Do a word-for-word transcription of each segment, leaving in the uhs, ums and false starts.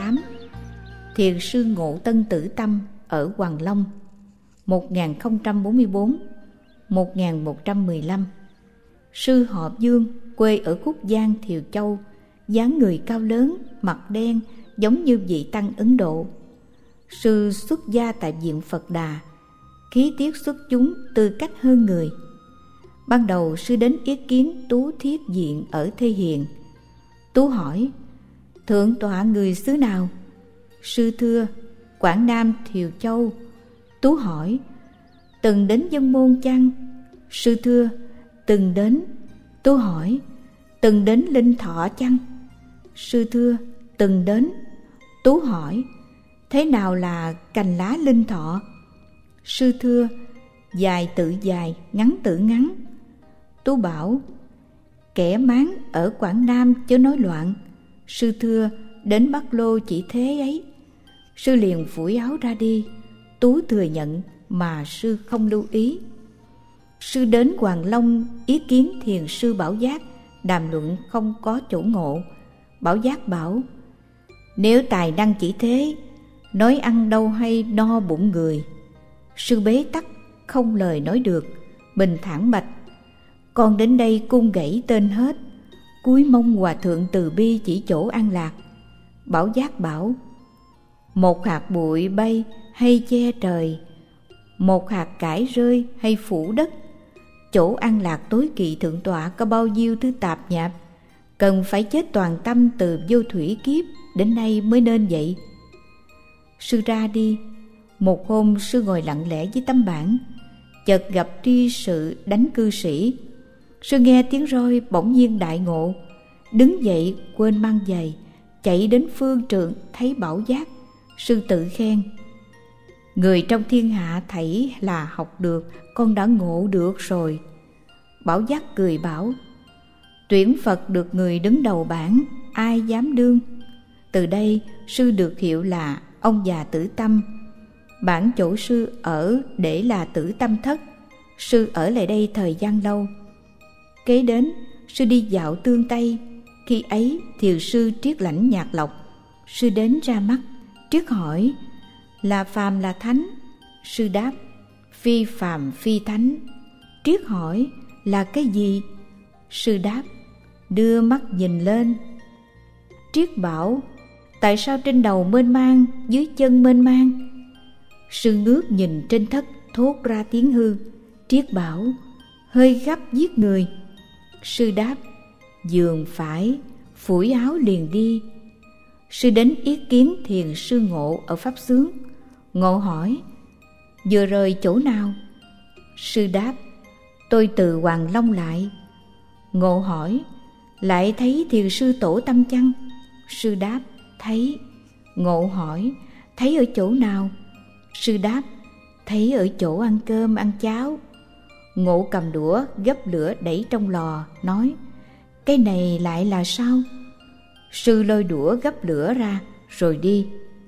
tám. Thiền sư Ngộ Tân Tử Tâm ở Hoàng Long một nghìn không trăm bốn mươi tư đến một nghìn một trăm mười lăm. Sư họ Dương, quê ở Khúc Giang, Thiều Châu, dáng người cao lớn, mặt đen, giống như vị tăng Ấn Độ. Sư xuất gia tại viện Phật Đà, khí tiết xuất chúng, tư cách hơn người. Ban đầu sư đến ý kiến Tú Thiết Diện ở Thê Hiền. Tú hỏi: thượng tọa người xứ nào? Sư thưa: Quảng Nam, Thiều Châu. Tú hỏi: từng đến Dân Môn chăng? Sư thưa: từng đến. Tú hỏi: từng đến Linh Thọ chăng? Sư thưa: từng đến. Tú hỏi: thế nào là cành lá Linh Thọ? Sư thưa: dài tự dài, ngắn tự ngắn. Tú bảo: kẻ mán ở Quảng Nam chớ nói loạn. Sư thưa: đến Bắc Lô chỉ thế ấy. Sư liền phủi áo ra đi. Tú thừa nhận mà sư không lưu ý. Sư đến Hoàng Long ý kiến thiền sư Bảo Giác, đàm luận không có chỗ ngộ. Bảo Giác bảo: nếu tài năng chỉ thế, nói ăn đâu hay no bụng người. Sư bế tắc không lời nói được, bình thản bạch: con đến đây cung gãy tên hết, cúi mong hòa thượng từ bi chỉ chỗ an lạc. Bảo Giác bảo: một hạt bụi bay hay che trời, một hạt cải rơi hay phủ đất, chỗ an lạc tối kỵ thượng tọa có bao nhiêu thứ tạp nhạp, cần phải chết toàn tâm từ vô thủy kiếp đến nay mới nên vậy. Sư ra đi. Một hôm sư ngồi lặng lẽ với tấm bảng, chợt gặp tri sự đánh cư sĩ. Sư nghe tiếng roi bỗng nhiên đại ngộ, đứng dậy quên mang giày, chạy đến phương trượng thấy Bảo Giác. Sư tự khen: người trong thiên hạ thảy là học được, con đã ngộ được rồi. Bảo Giác cười bảo: tuyển Phật được người đứng đầu bảng, ai dám đương. Từ đây sư được hiệu là ông già Tử Tâm. Bản chỗ sư ở để là Tử Tâm Thất. Sư ở lại đây thời gian lâu. Kế đến sư đi dạo Tương Tây. Khi ấy thiền sư Triết Lãnh Nhạc Lộc. Sư đến ra mắt. Triết hỏi: là phàm là thánh? Sư đáp: phi phàm phi thánh. Triết hỏi: là cái gì? Sư đáp: đưa mắt nhìn lên. Triết bảo: tại sao trên đầu mênh mang, dưới chân mênh mang? Sư ngước nhìn trên thất, thốt ra tiếng hư. Triết bảo: hơi gấp giết người. Sư đáp: giường phải, phủi áo liền đi. Sư đến ý kiến thiền sư Ngộ ở Pháp Xướng. Ngộ hỏi: vừa rời chỗ nào? Sư đáp: tôi từ Hoàng Long lại. Ngộ hỏi: lại thấy thiền sư Tổ Tâm chăng? Sư đáp: thấy. Ngộ hỏi: thấy ở chỗ nào? Sư đáp: thấy ở chỗ ăn cơm ăn cháo. Ngộ cầm đũa gấp lửa đẩy trong lò, nói: cái này lại là sao? Sư lôi đũa gấp lửa ra rồi đi.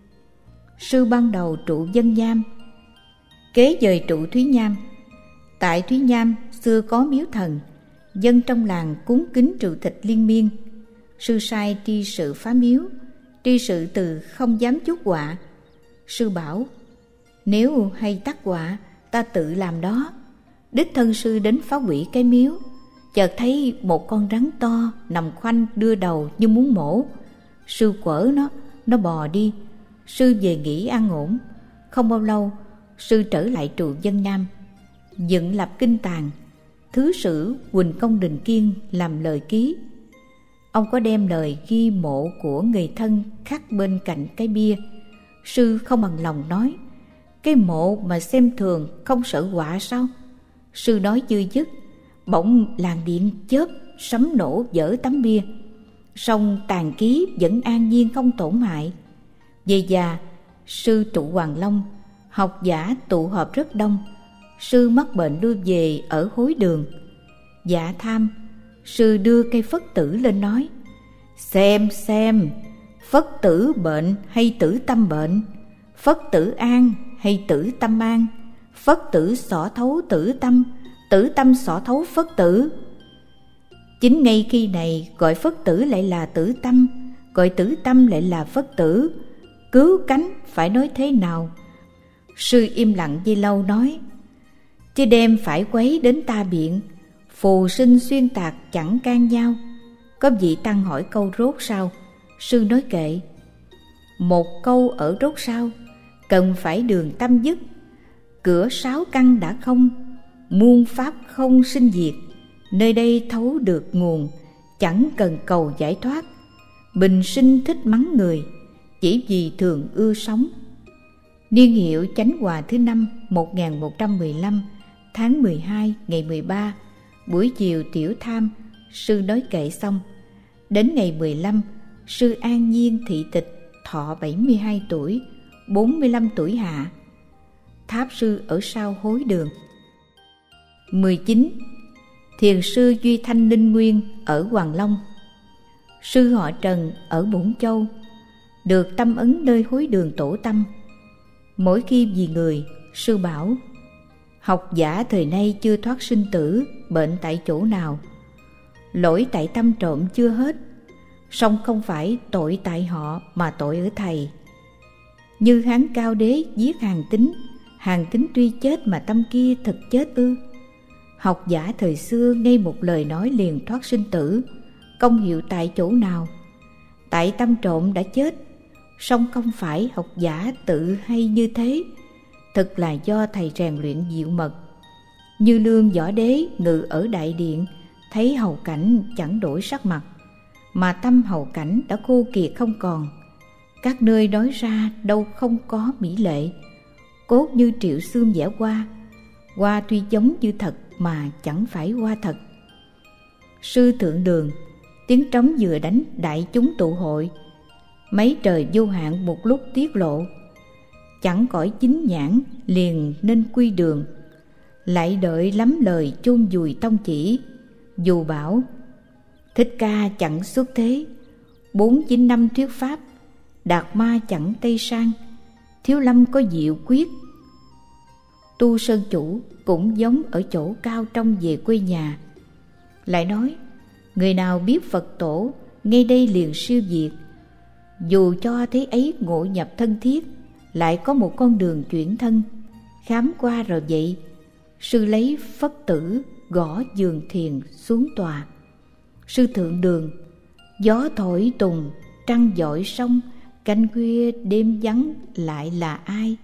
Sư ban đầu trụ Dân Nham, kế dời trụ Thúy Nham. Tại Thúy Nham xưa có miếu thần, dân trong làng cúng kính trừ thịt liên miên. Sư sai tri sự phá miếu. Tri sự từ không dám chuốc họa. Sư bảo: nếu hay tắc họa, ta tự làm đó. Đích thân sư đến phá hủy cái miếu. Chợt thấy một con rắn to nằm khoanh đưa đầu như muốn mổ. Sư quở nó, nó bò đi. Sư về nghỉ an ổn. Không bao lâu, sư trở lại trụ Dân Nam, dựng lập kinh tàng. Thứ sử Huỳnh Công Đình Kiên làm lời ký. Ông có đem lời ghi mộ của người thân khắc bên cạnh cái bia. Sư không bằng lòng nói: cái mộ mà xem thường không sợ họa sao? Sư nói chưa dứt, bỗng làn điện chớp sấm nổ vỡ tấm bia. Song tàn ký vẫn an nhiên không tổn hại. Về già, sư trụ Hoàng Long, học giả tụ họp rất đông. Sư mắc bệnh đưa về ở Hối Đường. Dạ tham, sư đưa cây phất tử lên nói: xem xem, phất tử bệnh hay tử tâm bệnh, phất tử an hay tử tâm an, phất tử xỏ thấu tử tâm, tử tâm xỏ thấu phất tử. Chính ngay khi này gọi phất tử lại là tử tâm, gọi tử tâm lại là phất tử. cứu cánh phải nói thế nào? Sư im lặng giây lâu nói: chứ đem phải quấy đến ta biện, phù sinh xuyên tạc chẳng can nhau. Có vị tăng hỏi câu rốt sao? Sư nói kệ. Một câu ở rốt sao, cần phải đường tâm dứt. Cửa sáu căn đã không, muôn pháp không sinh diệt. Nơi đây thấu được nguồn, chẳng cần cầu giải thoát. Bình sinh thích mắng người, chỉ vì thường ưa sống. Niên hiệu Chánh Hòa thứ năm một nghìn một trăm mười lăm, tháng mười hai ngày mười ba, buổi chiều tiểu tham. Sư nói kệ xong. Đến ngày mười lăm, sư an nhiên thị tịch, thọ bảy mươi hai tuổi, bốn mươi lăm tuổi hạ. Tháp sư ở sau hối đường. mười chín. Thiền sư Duy Thanh Ninh Nguyên ở Hoàng Long. Sư họ Trần ở Bổn Châu, được tâm ấn nơi hối đường tổ tâm. Mỗi khi vì người, sư bảo: học giả thời nay chưa thoát sinh tử, bệnh tại chỗ nào? Lỗi tại tâm trộm chưa hết, song không phải tội tại họ mà tội ở thầy. Như Hán Cao Đế giết Hàn Tín, Hàn Tín tuy chết mà tâm kia thực chết ư? Học giả thời xưa ngay một lời nói liền thoát sinh tử, công hiệu tại chỗ nào? Tại tâm trộm đã chết, song không phải học giả tự hay như thế, thực là do thầy rèn luyện diệu mật. Như Lương Võ Đế ngự ở đại điện, thấy hầu cảnh chẳng đổi sắc mặt, mà tâm hầu cảnh đã khô kiệt không còn. Các nơi nói ra đâu không có mỹ lệ, cốt như triệu xương vẽ hoa. Hoa tuy giống như thật mà chẳng phải hoa thật. Sư Thượng Đường, tiếng trống vừa đánh đại chúng tụ hội, mấy trời vô hạn một lúc tiết lộ. Chẳng cõi chính nhãn liền nên quy đường, lại đợi lắm lời chôn vùi tông chỉ. Dù bảo Thích Ca chẳng xuất thế, bốn chín năm thuyết pháp, Đạt Ma chẳng tây sang, Thiếu Lâm có diệu quyết. Tu Sơn Chủ cũng giống ở chỗ cao trong về quê nhà. Lại nói, người nào biết Phật tổ, ngay đây liền siêu diệt. Dù cho thế ấy ngộ nhập thân thiết, lại có một con đường chuyển thân. Khám qua rồi vậy, sư lấy phất tử gõ giường thiền xuống tòa. Sư Thượng Đường, gió thổi tùng, trăng dọi sông, canh khuya đêm vắng lại là ai?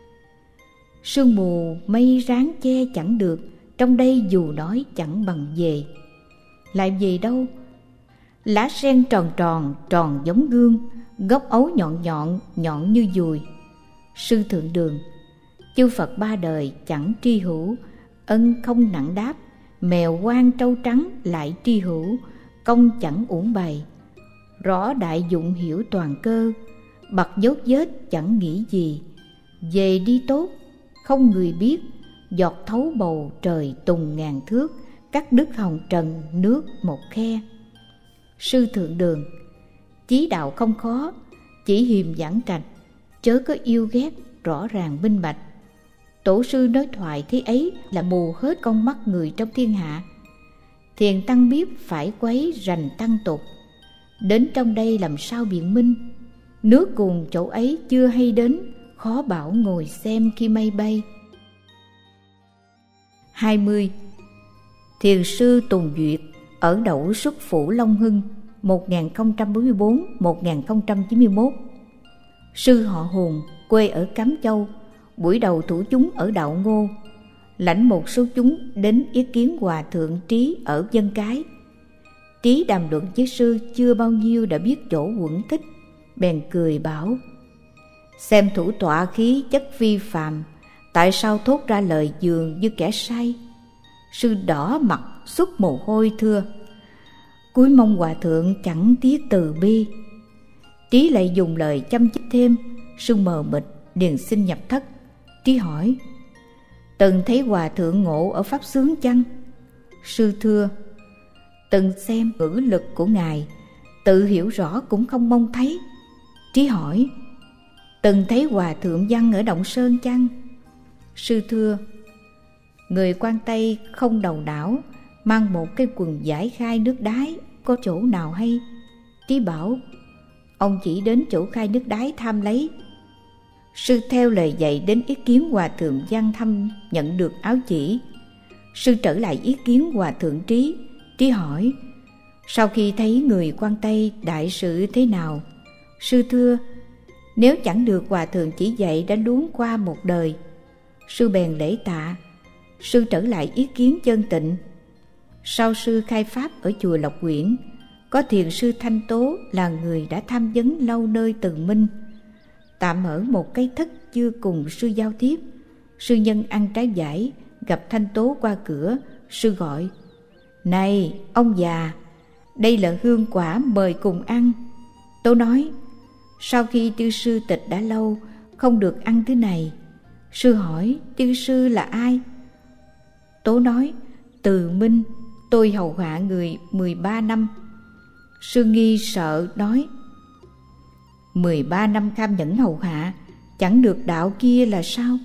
Sương mù mây ráng che chẳng được, trong đây dù nói chẳng bằng về. Lại về đâu? Lá sen tròn tròn, tròn giống gương, gốc ấu nhọn nhọn, nhọn như dùi. Sư Thượng Đường, chư Phật ba đời chẳng tri hữu, ân không nặng đáp. Mèo quan trâu trắng lại tri hữu, công chẳng uổng bày. Rõ đại dụng hiểu toàn cơ, bặt dốt vết chẳng nghĩ gì. Về đi tốt, không người biết, giọt thấu bầu trời tùng ngàn thước, cắt đứt hồng trần nước một khe. Sư Thượng Đường, chí đạo không khó, chỉ hiềm giảng trạch, chớ có yêu ghét, rõ ràng minh bạch. Tổ sư nói thoại thế ấy là mù hết con mắt người trong thiên hạ. Thiền tăng biết phải quấy rành tăng tục, đến trong đây làm sao biện minh. Nước cùng chỗ ấy chưa hay đến, khó bảo ngồi xem khi mây bay. hai mươi. Thiền sư Tùng Duyệt ở Đậu Xuất Phủ Long Hưng một nghìn không trăm bốn mươi bốn đến một nghìn không trăm chín mươi mốt. Sư họ Hùng, quê ở Cám Châu, buổi đầu thủ chúng ở Đạo Ngô. Lãnh một số chúng đến ý kiến Hòa Thượng Trí ở Vân Cái. Trí đàm luận với sư chưa bao nhiêu đã biết chỗ quẩn tích, bèn cười bảo: xem thủ tọa khí chất vi phàm, tại sao thốt ra lời dường như kẻ say? Sư đỏ mặt xuất mồ hôi thưa: cúi mong Hòa Thượng chẳng tiếc từ bi. Trí lại dùng lời chăm chích thêm. Sư mờ mịt liền xin nhập thất. Trí hỏi: từng thấy Hòa Thượng ngộ ở pháp xướng chăng? Sư thưa: từng xem ngữ lực của ngài, tự hiểu rõ cũng không mong thấy. Trí hỏi: từng thấy Hòa Thượng văn ở Động Sơn chăng? Sư thưa: người quan Tây không đầu đảo, mang một cái quần vải khai nước đái, có chỗ nào hay? Trí bảo: ông chỉ đến chỗ khai nước đái tham lấy, Sư theo lời dạy đến ý kiến hòa thượng Văn Thâm nhận được áo chỉ. Sư trở lại ý kiến hòa thượng Trí. Trí hỏi: sau khi thấy người Quan Tây đại sự thế nào? Sư thưa: nếu chẳng được hòa thượng chỉ dạy đã luống qua một đời. Sư bèn lễ tạ. Sư trở lại ý kiến Chân Tịnh. Sau sư khai pháp ở chùa Lộc Quyển, có thiền sư Thanh Tố là người đã tham vấn lâu nơi Từ Minh. Tạm ở một cái thất chưa cùng sư giao tiếp. Sư nhân ăn trái vải, gặp Thanh Tố qua cửa. Sư gọi: này ông già, đây là hương quả mời cùng ăn. Tố nói: sau khi tiêu sư tịch đã lâu, không được ăn thứ này. Sư hỏi: tiêu sư là ai? Tố nói: Từ Minh, tôi hầu hạ người mười ba năm. Sư nghi sợ nói: mười ba năm kham nhẫn hầu hạ, chẳng được đạo kia là sao?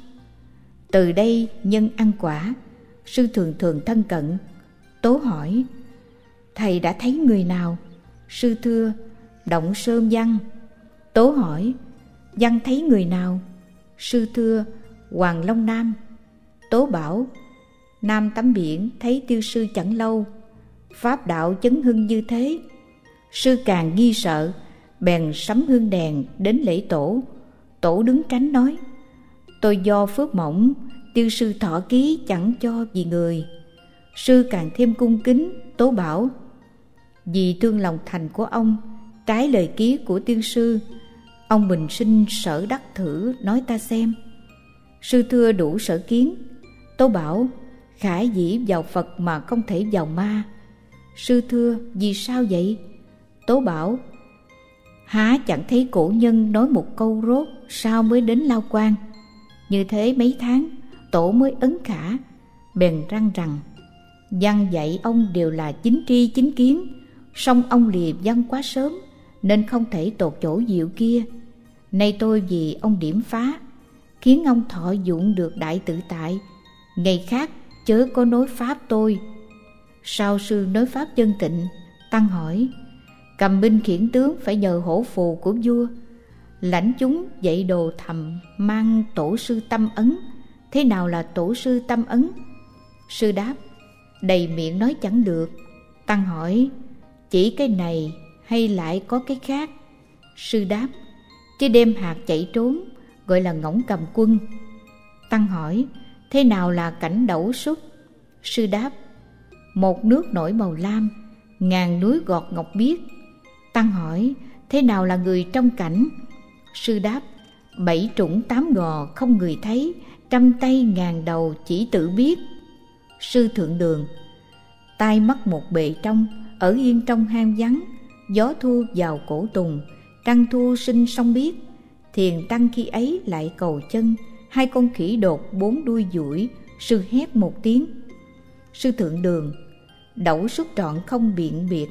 Từ đây nhân ăn quả, sư thường thường thân cận. Tố hỏi: thầy đã thấy người nào? Sư thưa: Động Sơn Văn. Tố hỏi: Văn thấy người nào? Sư thưa: Hoàng Long Nam. Tố bảo: Nam tắm biển thấy tiêu sư chẳng lâu, pháp đạo chấn hưng như thế. Sư càng nghi sợ, bèn sắm hương đèn đến lễ tổ. Tổ đứng tránh nói: tôi do phước mỏng, tiêu sư thọ ký chẳng cho vì người. Sư càng thêm cung kính. Tố bảo: vì thương lòng thành của ông, trái lời ký của tiên sư, ông bình sinh sở đắc thử nói ta xem. Sư thưa: đủ sở kiến. Tố bảo: khả dĩ vào Phật mà không thể vào ma. Sư thưa: vì sao vậy? Tố bảo: há chẳng thấy cổ nhân nói một câu rốt sao mới đến Lao Quan. Như thế mấy tháng, tổ mới ấn khả, bèn răng rằng: văn dạy ông đều là chính tri chính kiến, song ông lìa văn quá sớm, nên không thể tột chỗ diệu kia. Nay tôi vì ông điểm phá, khiến ông thọ dụng được đại tự tại. Ngày khác chớ có nói pháp tôi. Sau sư nói pháp Chân Tịnh. Tăng hỏi: cầm binh khiển tướng phải nhờ hổ phù của vua, lãnh chúng dạy đồ thầm mang tổ sư tâm ấn. Thế nào là tổ sư tâm ấn? Sư đáp: đầy miệng nói chẳng được. Tăng hỏi: chỉ cái này hay lại có cái khác? Sư đáp: chứ đem hạt chạy trốn gọi là ngỗng cầm quân. Tăng hỏi: thế nào là cảnh đẩu xuất? Sư đáp: một nước nổi màu lam, ngàn núi gọt ngọc biếc. Tăng hỏi: thế nào là người trong cảnh? Sư đáp: bảy trũng tám gò không người thấy, trăm tay ngàn đầu chỉ tự biết. Sư thượng đường: tai mắt một bề trong, ở yên trong hang vắng, gió thu vào cổ tùng, trăng thu sinh sông biết. Thiền tăng khi ấy lại cầu chân, hai con khỉ đột bốn đuôi duỗi. Sư hét một tiếng. Sư thượng đường: đẩu xuất trọn không biện biệt,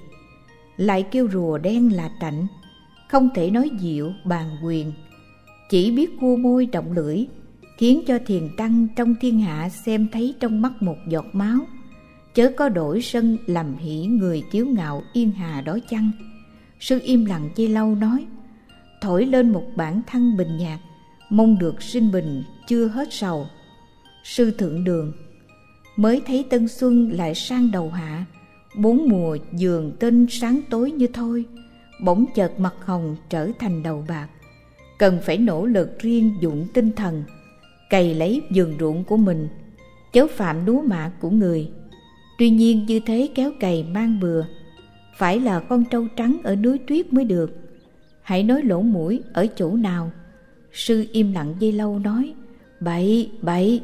lại kêu rùa đen là trạnh, không thể nói diệu bàn quyền, chỉ biết cua môi động lưỡi, khiến cho thiền tăng trong thiên hạ xem thấy trong mắt một giọt máu. Chớ có đổi sân làm hỷ người kiêu ngạo yên hà đó chăng? Sư im lặng chi lâu nói: thổi lên một bản thăng bình nhạc, mong được sinh bình chưa hết sầu. Sư thượng đường: mới thấy tân xuân lại sang đầu hạ, bốn mùa giường tinh sáng tối như thôi, bỗng chợt mặt hồng trở thành đầu bạc. Cần phải nỗ lực riêng dụng tinh thần, cày lấy vườn ruộng của mình, chớ phạm lúa mạ của người. Tuy nhiên như thế kéo cày mang bừa, phải là con trâu trắng ở núi tuyết mới được. Hãy nói lỗ mũi ở chỗ nào? Sư im lặng giây lâu nói: bậy bậy.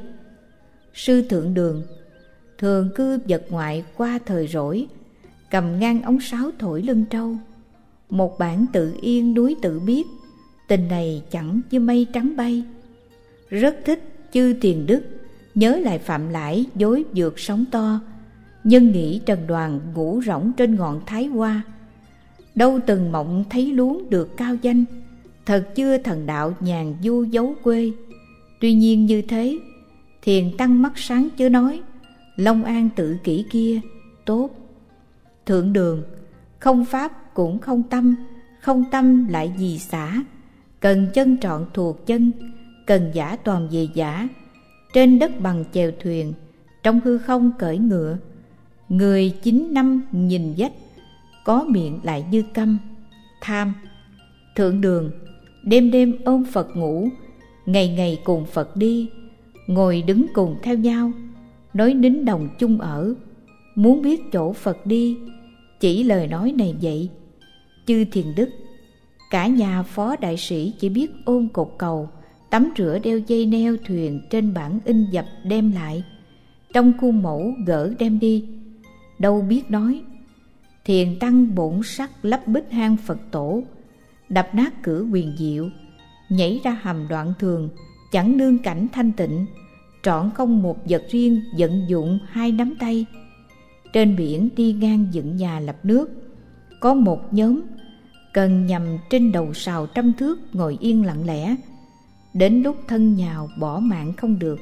Sư thượng đường: thường cư vật ngoại qua thời rỗi, cầm ngang ống sáo thổi lưng trâu. Một bản tự yên núi tự biết, tình này chẳng như mây trắng bay. Rất thích chư tiền đức, nhớ lại phạm lãi dối vượt sóng to. Nhân nghĩ trần đoàn ngủ rỗng trên ngọn Thái Hoa, đâu từng mộng thấy luống được cao danh. Thật chưa thần đạo nhàn du giấu quê. Tuy nhiên như thế, thiền tăng mắt sáng chớ nói, Long An tự kỷ kia tốt. Thượng đường: không pháp cũng không tâm, không tâm lại gì xả. Cần chân trọn thuộc chân, cần giả toàn về giả, trên đất bằng chèo thuyền, trong hư không cởi ngựa. Người chín năm nhìn dách, có miệng lại như câm. Tham. Thượng đường, đêm đêm ôm Phật ngủ, ngày ngày cùng Phật đi, ngồi đứng cùng theo nhau, nói nín đồng chung ở. Muốn biết chỗ Phật đi, chỉ lời nói này vậy. Chư thiền đức, cả nhà phó đại sĩ chỉ biết ôm cột cầu, tắm rửa đeo dây neo thuyền trên bản in dập đem lại, trong khuôn mẫu gỡ đem đi. Đâu biết nói, thiền tăng bổn sắc lấp bích hang Phật tổ, đập nát cửa quyền diệu, nhảy ra hầm đoạn thường, chẳng nương cảnh thanh tịnh, trọn không một vật riêng vận dụng hai nắm tay. Trên biển đi ngang dựng nhà lập nước, có một nhóm cần nhằm trên đầu sào trăm thước ngồi yên lặng lẽ, đến lúc thân nhào bỏ mạng không được.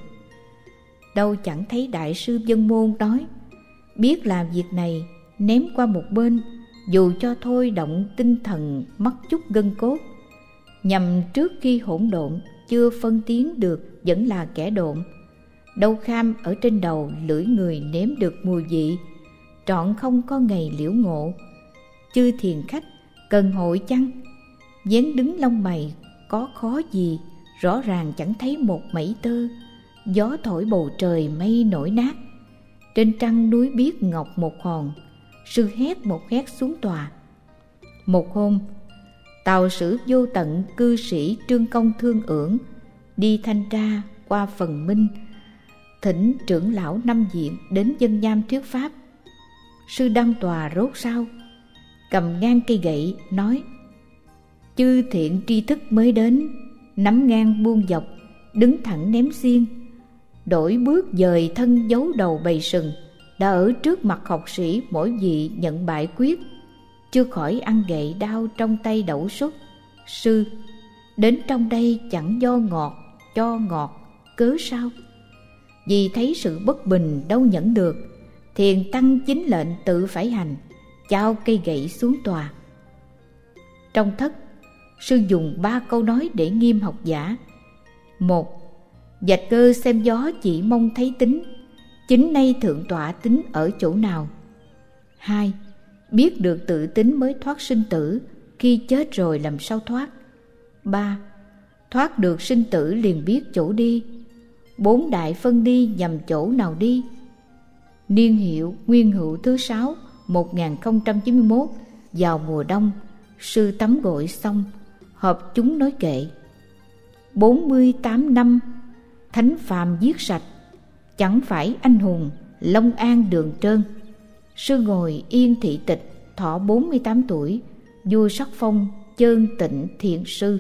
Đâu chẳng thấy đại sư Vân Môn nói, biết làm việc này ném qua một bên, dù cho thôi động tinh thần mất chút gân cốt, nhằm trước khi hỗn độn chưa phân tiến được vẫn là kẻ độn. Đâu kham ở trên đầu lưỡi người nếm được mùi vị, trọn không có ngày liễu ngộ. Chư thiền khách cần hội chăng? Dáng đứng lông mày có khó gì, rõ ràng chẳng thấy một mảy tơ. Gió thổi bầu trời mây nổi nát, trên trăng núi biếc ngọc một hòn, sư hét một hét xuống tòa. Một hôm, tàu sử vô tận cư sĩ Trương Công Thương Ưởng đi thanh tra qua Phần Minh, thỉnh trưởng lão năm viện đến dân nham thuyết pháp. Sư đăng tòa rốt ráo, cầm ngang cây gậy nói: chư thiện tri thức mới đến, nắm ngang buông dọc, đứng thẳng ném xiên, đổi bước dời thân giấu đầu bầy sừng, đã ở trước mặt học sĩ mỗi vị nhận bại quyết, chưa khỏi ăn gậy đao trong tay đẩu xuất. Sư đến trong đây chẳng do ngọt cho ngọt, cớ sao? Vì thấy sự bất bình đâu nhẫn được, thiền tăng chính lệnh tự phải hành, chao cây gậy xuống tòa. Trong thất, sư dùng ba câu nói để nghiêm học giả. Một, dạch cơ xem gió chỉ mong thấy tính, chính nay thượng tọa tính ở chỗ nào. Hai, biết được tự tính mới thoát sinh tử, khi chết rồi làm sao thoát. Ba, thoát được sinh tử liền biết chỗ đi. Bốn đại phân đi nhằm chỗ nào đi. Niên hiệu Nguyên Hữu thứ sáu, một nghìn không trăm chín mươi mốt, vào mùa đông, sư tắm gội xong, họp chúng nói kệ. Bốn mươi tám năm, thánh phàm giết sạch, chẳng phải anh hùng, Long An đường trơn. Sư ngồi yên thị tịch, thọ bốn mươi tám tuổi, vua sắc phong Chơn Tịnh Thiền Sư.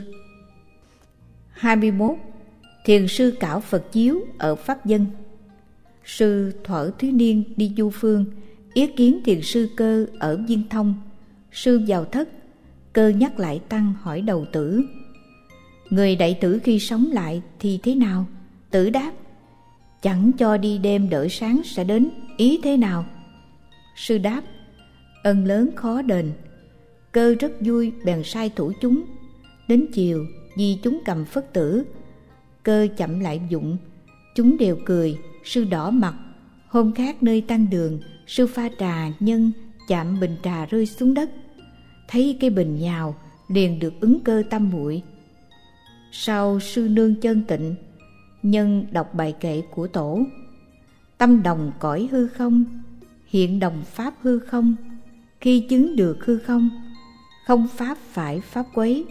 Hai mươi mốt. Thiền sư cảo Phật chiếu ở Pháp Dân. Sư thuở thiếu niên đi du phương, yết kiến thiền sư Cơ ở Viên Thông. Sư vào thất, Cơ nhắc lại tăng hỏi đầu tử: người đệ tử khi sống lại thì thế nào? Tử đáp: chẳng cho đi đêm đợi sáng sẽ đến, ý thế nào? Sư đáp: ân lớn khó đền. Cơ rất vui, bèn sai thủ chúng. Đến chiều, vì chúng cầm phất tử, Cơ chậm lại dụng, chúng đều cười. Sư đỏ mặt. Hôm khác nơi tăng đường, sư pha trà nhân chạm bình trà rơi xuống đất, thấy cây bình nhào, liền được ứng cơ tâm muội. Sau sư nương Chân Tịnh nhân đọc bài kệ của tổ: tâm đồng cõi hư không, hiện đồng pháp hư không, khi chứng được hư không, không pháp phải pháp quấy.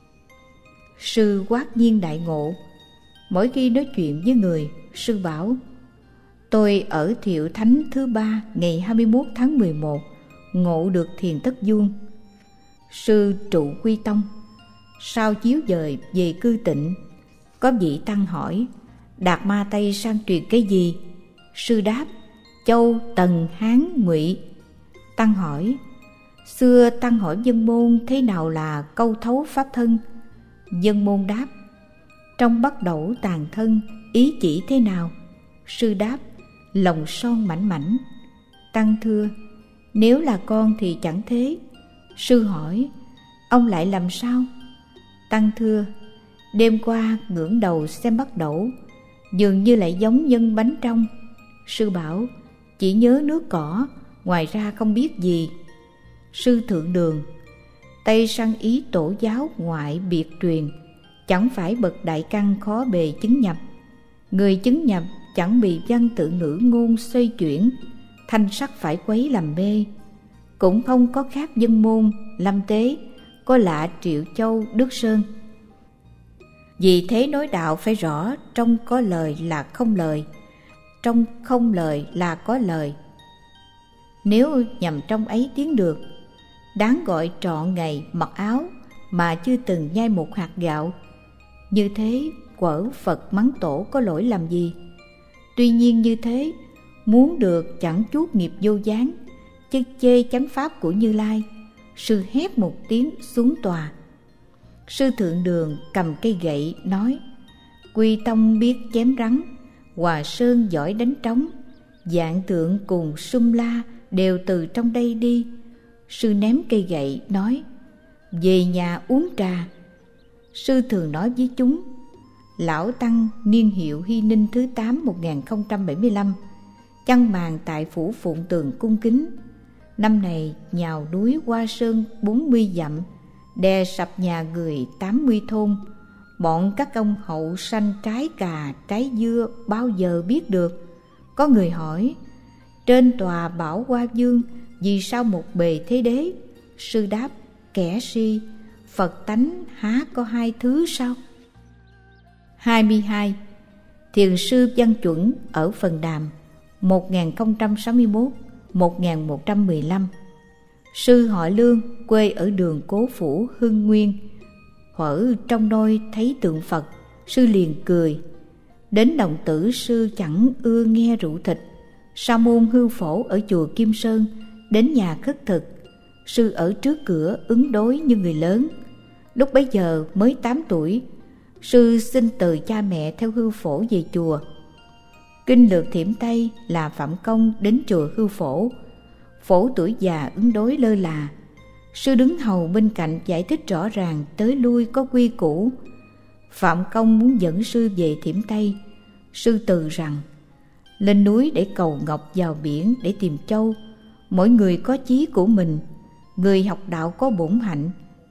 Sư quát nhiên đại ngộ. Mỗi khi nói chuyện với người, sư bảo: tôi ở Thiệu Thánh thứ ba ngày hai mươi mốt tháng mười một ngộ được thiền tất vuông. Sư trụ quy tông. Sau chiếu dời về cư Tịnh, có vị tăng hỏi: Đạt Ma Tây sang truyền cái gì? Sư đáp: Châu, Tần, Hán, Ngụy. Tăng hỏi: xưa tăng hỏi Vân Môn thế nào là câu thấu pháp thân? Vân Môn đáp: trong bắt đẩu tàn thân, ý chỉ thế nào? Sư đáp: lòng son mảnh mảnh. Tăng thưa: nếu là con thì chẳng thế. Sư hỏi: ông lại làm sao? Tăng thưa: Đêm qua ngẩng đầu xem bắt đẩu, dường như lại giống nhân bánh trong. Sư bảo chỉ nhớ nước cỏ, ngoài ra không biết gì. Sư Thượng Đường: Tây săn ý tổ giáo ngoại biệt truyền, chẳng phải bậc đại căn khó bề chứng nhập. Người chứng nhập chẳng bị văn tự ngữ ngôn xoay chuyển, thanh sắc phải quấy làm mê. Cũng không có khác dân môn, lâm tế, có lạ Triệu Châu, Đức Sơn. Vì thế nói đạo phải rõ, trong có lời là không lời, trong không lời là có lời. Nếu nhằm trong ấy tiến được, đáng gọi trọn ngày mặc áo mà chưa từng nhai một hạt gạo. Như thế quở Phật mắng tổ có lỗi làm gì? Tuy nhiên như thế, muốn được chẳng chuốc nghiệp vô gián, chứ chê chánh pháp của Như Lai. Sư hét một tiếng xuống tòa. Sư Thượng Đường cầm cây gậy nói: Quy Tông biết chém rắn, Hòa Sơn giỏi đánh trống, Dạng Tượng cùng Sum La đều từ trong đây đi. Sư ném cây gậy nói: Về nhà uống trà. Sư thường nói với chúng: Lão Tăng niên hiệu Hy Ninh thứ tám một nghìn không trăm bảy mươi lăm, chăn màn tại phủ Phụng Tường cung kính. Năm này nhào núi Hoa Sơn bốn mươi dặm, đè sập nhà người tám mươi thôn. Bọn các ông hậu sanh trái cà trái dưa bao giờ biết được. Có người hỏi: Trên tòa bảo Hoa Dương vì sao một bề thế đế? Sư đáp: Kẻ si, Phật tánh há có hai thứ sao? hai mươi hai. Thiền sư Văn Chuẩn ở Phần Đàm một nghìn không trăm sáu mươi mốt đến một nghìn một trăm mười lăm. Sư họ Lương, quê ở đường Cố Phủ, Hưng Nguyên. Ở trong nôi thấy tượng Phật, sư liền cười. Đến Đồng Tử sư chẳng ưa nghe rượu thịt. Sa môn Hư Phổ ở chùa Kim Sơn đến nhà khất thực. Sư ở trước cửa ứng đối như người lớn. Lúc bấy giờ mới tám tuổi, sư xin từ cha mẹ theo Hư Phổ về chùa. Kinh lược Thiểm Tây là Phạm Công đến chùa Hư Phổ. Phổ tuổi già ứng đối lơ là. Sư đứng hầu bên cạnh giải thích rõ ràng tới lui có quy củ. Phạm Công muốn dẫn sư về Thiểm Tây. Sư từ rằng: Lên núi để cầu ngọc, vào biển để tìm châu. Mỗi người có chí của mình, người học đạo có bổn hạnh.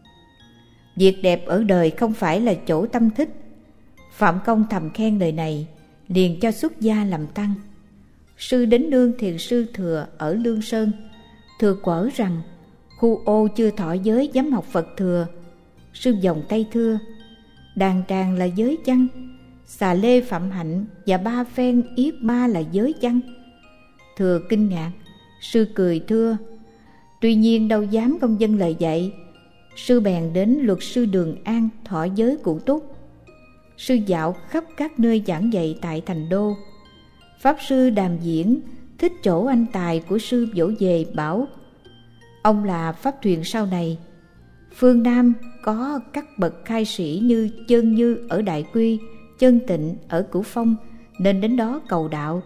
Việc đẹp ở đời không phải là chỗ tâm thích. Phạm Công thầm khen lời này, liền cho xuất gia làm tăng. Sư đến nương thiền sư Thừa ở Lương Sơn. Thừa quở rằng khu ô chưa thọ giới dám học Phật Thừa. Sư vòng tay thưa: Đàn tràng là giới chăng? Xà lê Phạm Hạnh và ba phen yết ma là giới chăng? Thừa kinh ngạc. Sư cười thưa: Tuy nhiên đâu dám không dâng lời dạy. Sư bèn đến luật sư Đường An thọ giới cụ túc. Sư dạo khắp các nơi giảng dạy tại thành đô. Pháp sư Đàm Diễn thích chỗ anh tài của sư vỗ về bảo: Ông là pháp thuyền sau này. Phương Nam có các bậc khai sĩ như Chân Như ở Đại Quy, Chân Tịnh ở Cửu Phong, nên đến đó cầu đạo.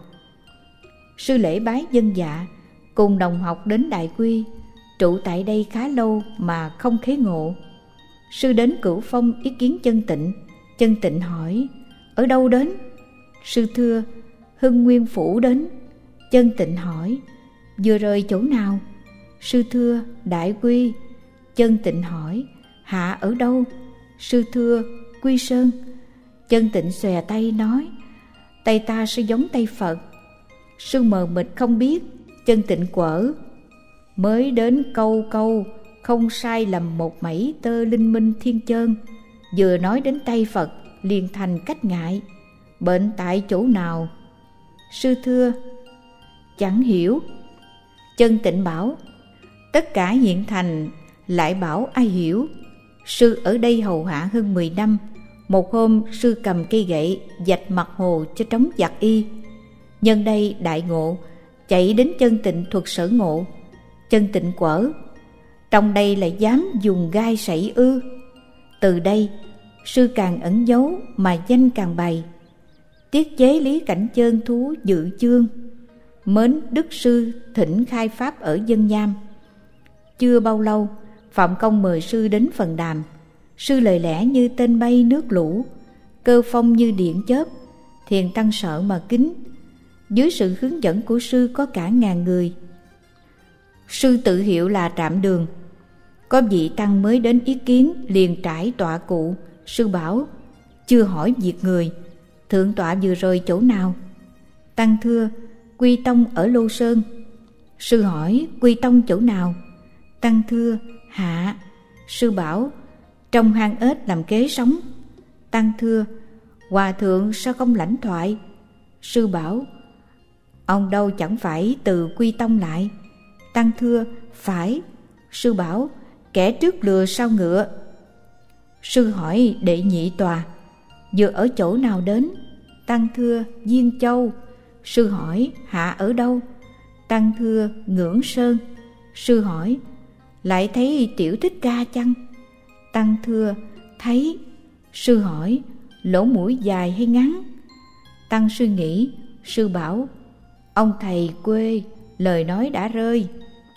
Sư lễ bái dân dạ, cùng đồng học đến Đại Quy, trụ tại đây khá lâu mà không khế ngộ. Sư đến Cửu Phong ý kiến Chân Tịnh. Chân Tịnh hỏi: Ở đâu đến? Sư thưa: Hưng Nguyên Phủ đến. Chân Tịnh hỏi: Vừa rời chỗ nào? Sư thưa: Đại Quy. Chân Tịnh hỏi: Hạ ở đâu? Sư thưa: Quy Sơn. Chân Tịnh xòe tay nói: Tay ta sẽ giống tay Phật. Sư mờ mịt không biết. Chân Tịnh quở: Mới đến câu câu, không sai lầm một mảy tơ linh minh thiên chơn. Vừa nói đến tay Phật liền thành cách ngại. Bệnh tại chỗ nào? Sư thưa: Chẳng hiểu. Chân Tịnh bảo: Tất cả hiện thành, lại bảo ai hiểu. Sư ở đây hầu hạ hơn mười năm. Một hôm sư cầm cây gậy vạch mặt hồ cho trống giặc y. Nhân đây đại ngộ, chạy đến Chân Tịnh thuật sở ngộ. Chân Tịnh quở: Trong đây lại dám dùng gai sảy ư? Từ đây sư càng ẩn giấu mà danh càng bày. Tiết chế lý cảnh chơn thú dự chương. Mến đức sư thỉnh khai pháp ở Dân Nham. Chưa bao lâu, Phạm Công mời sư đến Phần Đàm. Sư lời lẽ như tên bay nước lũ, cơ phong như điện chớp. Thiền tăng sợ mà kính. Dưới sự hướng dẫn của sư có cả ngàn người. Sư tự hiệu là Trạm Đường. Có vị tăng mới đến ý kiến, liền trải tọa cụ. Sư bảo: chưa hỏi việc người, thượng tọa vừa rồi chỗ nào? Tăng thưa: Quy Tông ở Lô Sơn. Sư hỏi: Quy Tông chỗ nào? Tăng thưa: Hạ. Sư bảo: trong hang ếch làm kế sống. Tăng thưa: Hòa thượng sao không lãnh thoại? Sư bảo: ông đâu chẳng phải từ Quy Tông lại. Tăng thưa: phải. Sư bảo: kẻ trước lừa sau ngựa. Sư hỏi đệ nhị tòa: vừa ở chỗ nào đến? Tăng thưa: Diên Châu. Sư hỏi: hạ ở đâu? Tăng thưa: Ngưỡng Sơn. Sư hỏi: lại thấy Tiểu Thích Ca chăng? Tăng thưa: thấy. Sư hỏi: lỗ mũi dài hay ngắn? Tăng suy nghĩ. Sư bảo: ông thầy quê, lời nói đã rơi.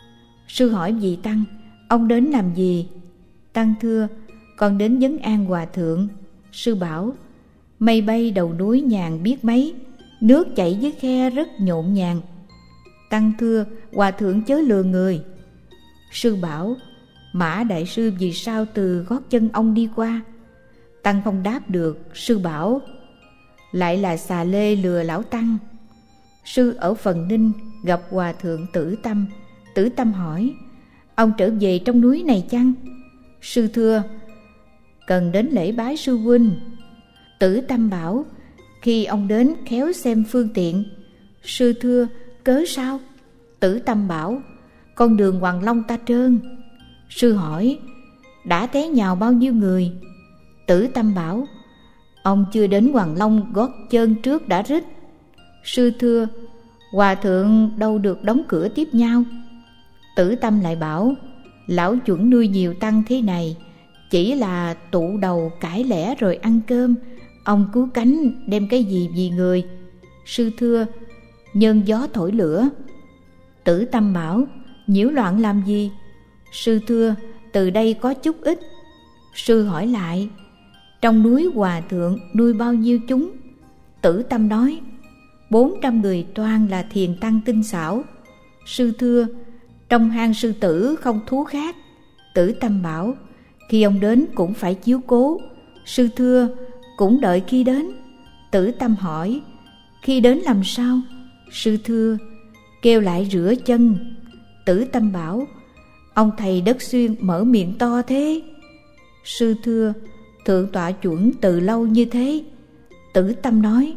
Sư hỏi vị tăng: ông đến làm gì? Tăng thưa: con đến vấn an hòa thượng. Sư bảo: mây bay đầu núi nhàn biết mấy, nước chảy dưới khe rất nhộn nhàng. Tăng thưa: hòa thượng chớ lừa người. Sư bảo: Mã đại sư vì sao từ gót chân ông đi qua? Tăng không đáp được. Sư bảo: lại là xà lê lừa lão tăng. Sư ở Phần Ninh gặp hòa thượng Tử Tâm. Tử Tâm hỏi: ông trở về trong núi này chăng? Sư thưa: cần đến lễ bái sư huynh. Tử Tâm bảo: khi ông đến khéo xem phương tiện. Sư thưa: cớ sao? Tử Tâm bảo: con đường Hoàng Long ta trơn. Sư hỏi: đã té nhào bao nhiêu người? Tử Tâm bảo: ông chưa đến Hoàng Long gót chân trước đã rít. Sư thưa: hòa thượng đâu được đóng cửa tiếp nhau. Tử Tâm lại bảo: lão chuẩn nuôi nhiều tăng thế này, chỉ là tụ đầu cãi lẽ rồi ăn cơm, ông cứu cánh đem cái gì vì người? Sư thưa: nhân gió thổi lửa. Tử Tâm bảo: nhiễu loạn làm gì? Sư thưa: từ đây có chút ít. Sư hỏi lại: trong núi hòa thượng nuôi bao nhiêu chúng? Tử Tâm nói: bốn trăm người toan là thiền tăng tinh xảo. Sư thưa: trong hang sư tử không thú khác. Tử Tâm bảo: khi ông đến cũng phải chiếu cố. Sư thưa: cũng đợi khi đến. Tử Tâm hỏi: khi đến làm sao? Sư thưa: kêu lại rửa chân. Tử Tâm bảo: ông thầy Đất Xuyên mở miệng to thế. Sư thưa: thượng tọa chuẩn từ lâu như thế. Tử Tâm nói: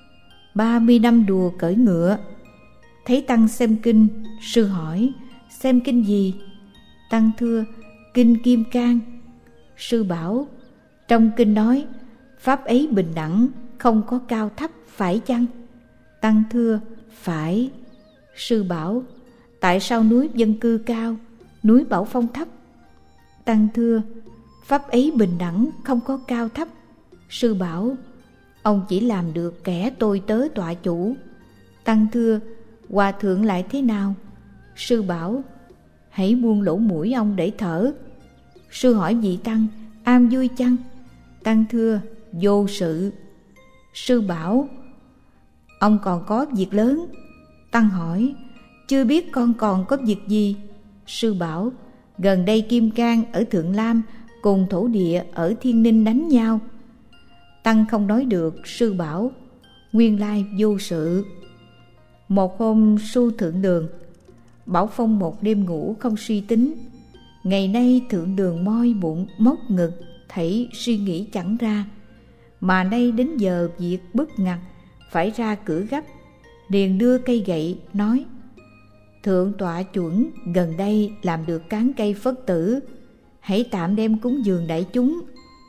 ba mươi năm đùa cưỡi ngựa. Thấy tăng xem kinh. Sư hỏi: xem kinh gì? Tăng thưa: kinh Kim Cang. Sư bảo: trong kinh nói pháp ấy bình đẳng, không có cao thấp, phải chăng? Tăng thưa: phải. Sư bảo: tại sao núi dân cư cao, núi Bảo Phong thấp? Tăng thưa: pháp ấy bình đẳng, không có cao thấp. Sư bảo: ông chỉ làm được kẻ tôi tớ tọa chủ. Tăng thưa: hòa thượng lại thế nào? Sư bảo: hãy buông lỗ mũi ông để thở. Sư hỏi vị tăng: am vui chăng? Tăng thưa: vô sự. Sư bảo: ông còn có việc lớn. Tăng hỏi: chưa biết con còn có việc gì? Sư bảo: gần đây Kim Cang ở Thượng Lam cùng thổ địa ở Thiên Ninh đánh nhau. Tăng không nói được. Sư bảo: nguyên lai vô sự. Một hôm su thượng đường, Bảo Phong một đêm ngủ không suy tính. Ngày nay thượng đường moi bụng móc ngực, thảy suy nghĩ chẳng ra. Mà nay đến giờ việc bức ngặt, phải ra cửa gấp, liền đưa cây gậy nói: thượng tọa chuẩn gần đây làm được cán cây Phất tử, hãy tạm đem cúng dường đại chúng.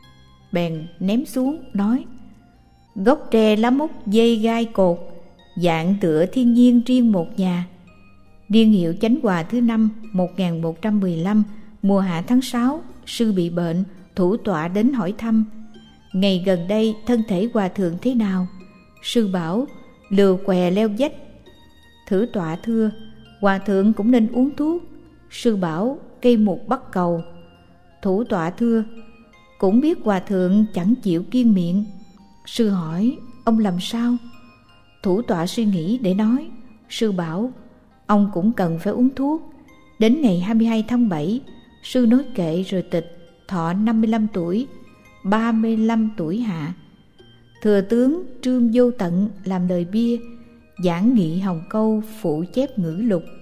Bèn ném xuống nói: gốc tre lá mốc dây gai cột, dạng tựa thiên nhiên riêng một nhà. Niên hiệu Chánh Hòa thứ năm một nghìn một trăm mười lăm, mùa hạ tháng sáu, sư bị bệnh, thủ tọa đến hỏi thăm. Ngày gần đây thân thể hòa thượng thế nào? Sư bảo: lừa què leo vách. Thử tọa thưa: hòa thượng cũng nên uống thuốc. Sư bảo: cây mục bắt cầu. Thủ tọa thưa: cũng biết hòa thượng chẳng chịu kiêng miệng. Sư hỏi: ông làm sao? Thủ tọa suy nghĩ để nói. Sư bảo: ông cũng cần phải uống thuốc. Đến ngày hai mươi hai tháng bảy, sư nói kệ rồi tịch, thọ năm mươi lăm tuổi, ba mươi lăm tuổi hạ. Thừa tướng Trương Vô Tận làm lời bia, giảng nghị Hồng Câu phụ chép ngữ lục.